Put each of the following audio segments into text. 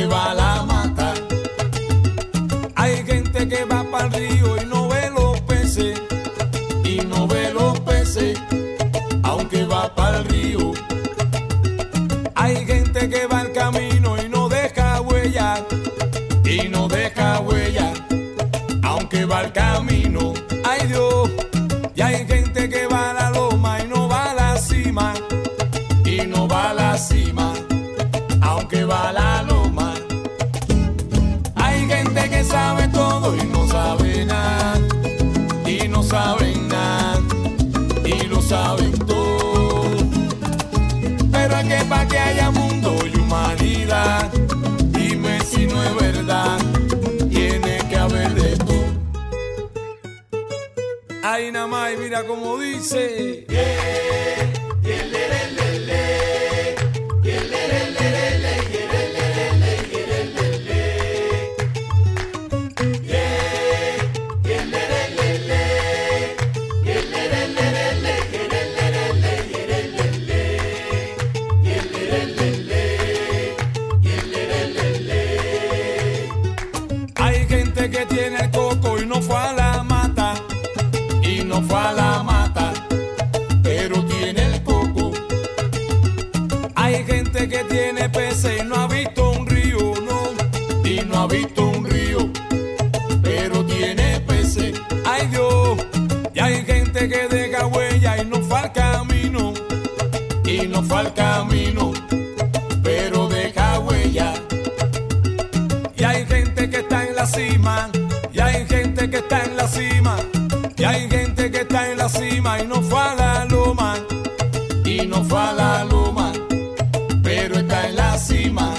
aunque va a la mata. Hay gente que va para el río y no ve los peces, y no ve los peces, aunque va para el río. Hay gente que va al camino y no deja huella, y no deja huella, aunque va al camino. Ay Dios, y hay gente que va a la loma y no va a la cima, y no va a la cima, aunque va a la loma. Hay gente que sabe todo y no sabe nada, y no saben nada, y lo saben todo. Pero es que para que haya mundo y humanidad, dime si no es verdad, tiene que haber de todo. Ahí nada más, y mira como dice. Hay gente que tiene el coco y no fue a la mata, y no fue a la mata, pero tiene el coco. Hay gente que tiene peces y no ha visto un río, no, y no ha visto un río, pero tiene peces. Ay Dios, y hay gente que deja huella y no fue al camino, y no fue al camino, pero deja huella. Y hay gente que está en la cima, y hay gente que está en la cima, y hay gente que está en la cima y no fue a la loma, y no fue a la loma, pero está en la cima.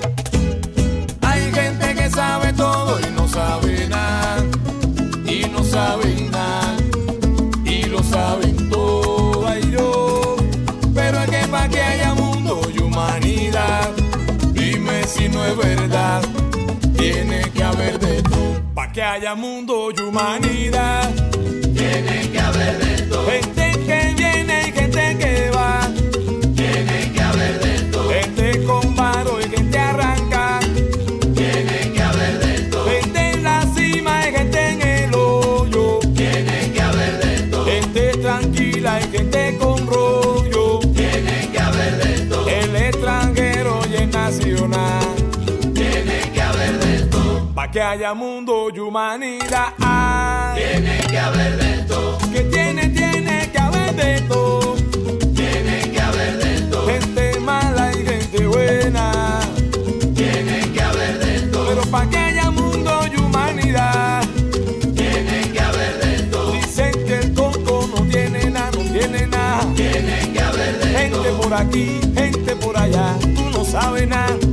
Hay gente que sabe todo y no sabe nada, y no saben nada, y lo saben todo. Ay Dios, pero es que para que haya mundo y humanidad, dime si no es verdad, tiene que haber de todo. Para que haya mundo y humanidad, Tiene que haber de todo, gente que viene y gente que va, tiene que haber de todo, gente con varo y gente arranca, tiene que haber de todo, gente en la cima y gente en el hoyo, tiene que haber de todo, gente tranquila y gente con rollo, tiene que haber de todo, el extranjero y el nacional. tiene que haber de todo, Pa' que haya mundo y humanidad, tiene que haber de todo, que tiene que haber de todo. tiene que haber de todo, Gente mala y gente buena, tiene que haber de todo, pero pa' que haya mundo y humanidad. tiene que haber de todo, Dicen que el coco no tiene nada, no tiene nada. tiene que haber de Gente todo, por aquí, gente por allá, tú no sabes nada.